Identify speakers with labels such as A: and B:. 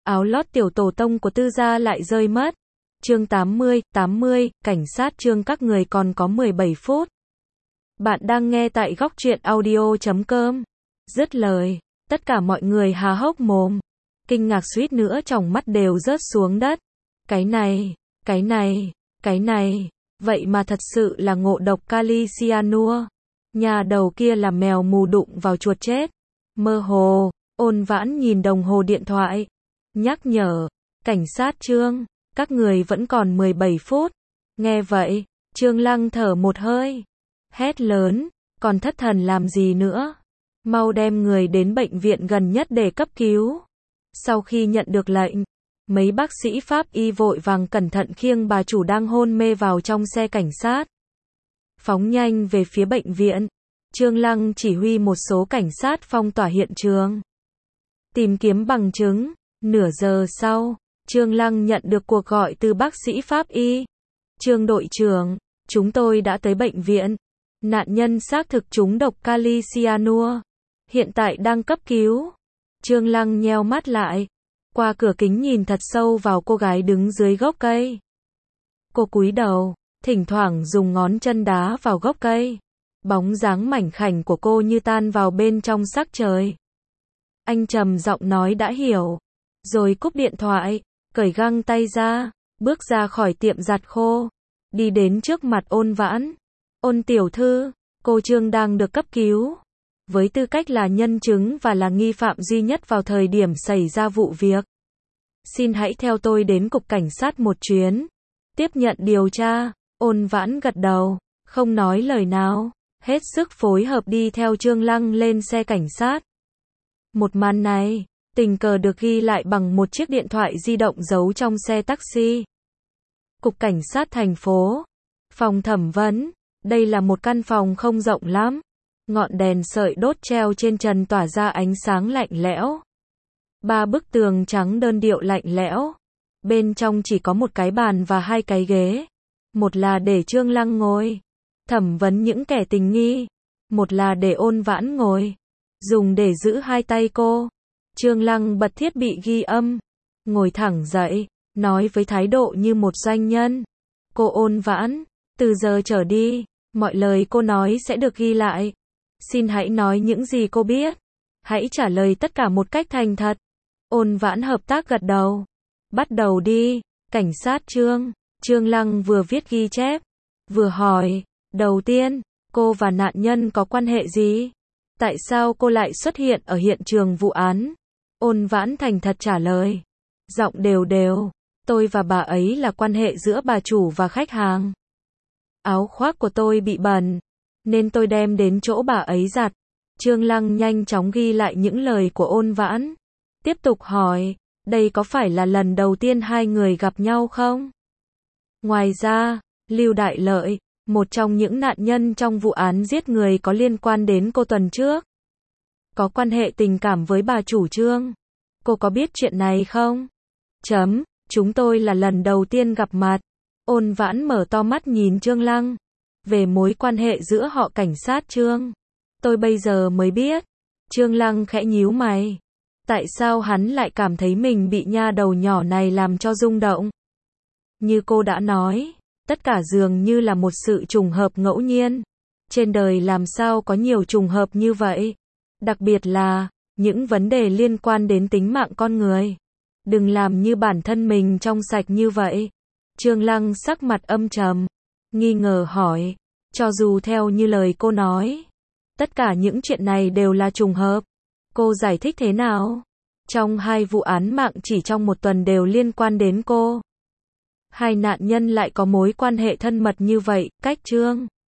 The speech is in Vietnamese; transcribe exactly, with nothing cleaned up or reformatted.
A: áo lót tiểu tổ tông của Tư gia lại rơi mất. Chương tám mươi, tám mươi, cảnh sát chương các người còn có mười bảy phút. Bạn đang nghe tại góc truyện audio chấm com. Dứt lời, tất cả mọi người há hốc mồm, kinh ngạc suýt nữa tròng mắt đều rớt xuống đất. Cái này, cái này, cái này, vậy mà thật sự là ngộ độc kali cyanua. Nhà đầu kia là mèo mù đụng vào chuột chết. Mơ hồ, Ôn Vãn nhìn đồng hồ điện thoại, nhắc nhở, cảnh sát Trương, các người vẫn còn mười bảy phút. Nghe vậy, Trương Lăng thở một hơi, hét lớn, còn thất thần làm gì nữa? Mau đem người đến bệnh viện gần nhất để cấp cứu. Sau khi nhận được lệnh, mấy bác sĩ pháp y vội vàng cẩn thận khiêng bà chủ đang hôn mê vào trong xe cảnh sát, phóng nhanh về phía bệnh viện. Trương Lăng chỉ huy một số cảnh sát phong tỏa hiện trường, tìm kiếm bằng chứng. Nửa giờ sau, Trương Lăng nhận được cuộc gọi từ bác sĩ pháp y. Trương đội trưởng, chúng tôi đã tới bệnh viện. Nạn nhân xác thực trúng độc kali cyanua, hiện tại đang cấp cứu. Trương Lăng nheo mắt lại, qua cửa kính nhìn thật sâu vào cô gái đứng dưới gốc cây. Cô cúi đầu, thỉnh thoảng dùng ngón chân đá vào gốc cây. Bóng dáng mảnh khảnh của cô như tan vào bên trong sắc trời. Anh trầm giọng nói đã hiểu, rồi cúp điện thoại, cởi găng tay ra, bước ra khỏi tiệm giặt khô, đi đến trước mặt Ôn Vãn. Ôn tiểu thư, cô Trương đang được cấp cứu. Với tư cách là nhân chứng và là nghi phạm duy nhất vào thời điểm xảy ra vụ việc, xin hãy theo tôi đến cục cảnh sát một chuyến, tiếp nhận điều tra. Ôn Vãn gật đầu, không nói lời nào, hết sức phối hợp đi theo Trương Lăng lên xe cảnh sát. Một màn này, tình cờ được ghi lại bằng một chiếc điện thoại di động giấu trong xe taxi. Cục cảnh sát thành phố, phòng thẩm vấn. Đây là một căn phòng không rộng lắm. Ngọn đèn sợi đốt treo trên trần tỏa ra ánh sáng lạnh lẽo. Ba bức tường trắng đơn điệu lạnh lẽo. Bên trong chỉ có một cái bàn và hai cái ghế. Một là để Trương Lăng ngồi, thẩm vấn những kẻ tình nghi. Một là để Ôn Vãn ngồi, dùng để giữ hai tay cô. Trương Lăng bật thiết bị ghi âm, ngồi thẳng dậy, nói với thái độ như một doanh nhân. Cô Ôn Vãn, từ giờ trở đi, mọi lời cô nói sẽ được ghi lại. Xin hãy nói những gì cô biết. Hãy trả lời tất cả một cách thành thật. Ôn Vãn hợp tác gật đầu. Bắt đầu đi, cảnh sát Trương. Trương Lăng vừa viết ghi chép, vừa hỏi, đầu tiên, cô và nạn nhân có quan hệ gì? Tại sao cô lại xuất hiện ở hiện trường vụ án? Ôn Vãn thành thật trả lời, giọng đều đều, tôi và bà ấy là quan hệ giữa bà chủ và khách hàng. Áo khoác của tôi bị bẩn, nên tôi đem đến chỗ bà ấy giặt. Trương Lăng nhanh chóng ghi lại những lời của Ôn Vãn, tiếp tục hỏi, đây có phải là lần đầu tiên hai người gặp nhau không? Ngoài ra, Lưu Đại Lợi, một trong những nạn nhân trong vụ án giết người có liên quan đến cô tuần trước, có quan hệ tình cảm với bà chủ Trương. Cô có biết chuyện này không? Chấm, chúng tôi là lần đầu tiên gặp mặt. Ôn Vãn mở to mắt nhìn Trương Lăng. Về mối quan hệ giữa họ cảnh sát Trương, tôi bây giờ mới biết. Trương Lăng khẽ nhíu mày. Tại sao hắn lại cảm thấy mình bị nha đầu nhỏ này làm cho rung động? Như cô đã nói, tất cả dường như là một sự trùng hợp ngẫu nhiên. Trên đời làm sao có nhiều trùng hợp như vậy? Đặc biệt là, những vấn đề liên quan đến tính mạng con người. Đừng làm như bản thân mình trong sạch như vậy. Trương Lăng sắc mặt âm trầm, nghi ngờ hỏi, cho dù theo như lời cô nói, tất cả những chuyện này đều là trùng hợp, cô giải thích thế nào? Trong hai vụ án mạng chỉ trong một tuần đều liên quan đến cô. Hai nạn nhân lại có mối quan hệ thân mật như vậy, cách Trương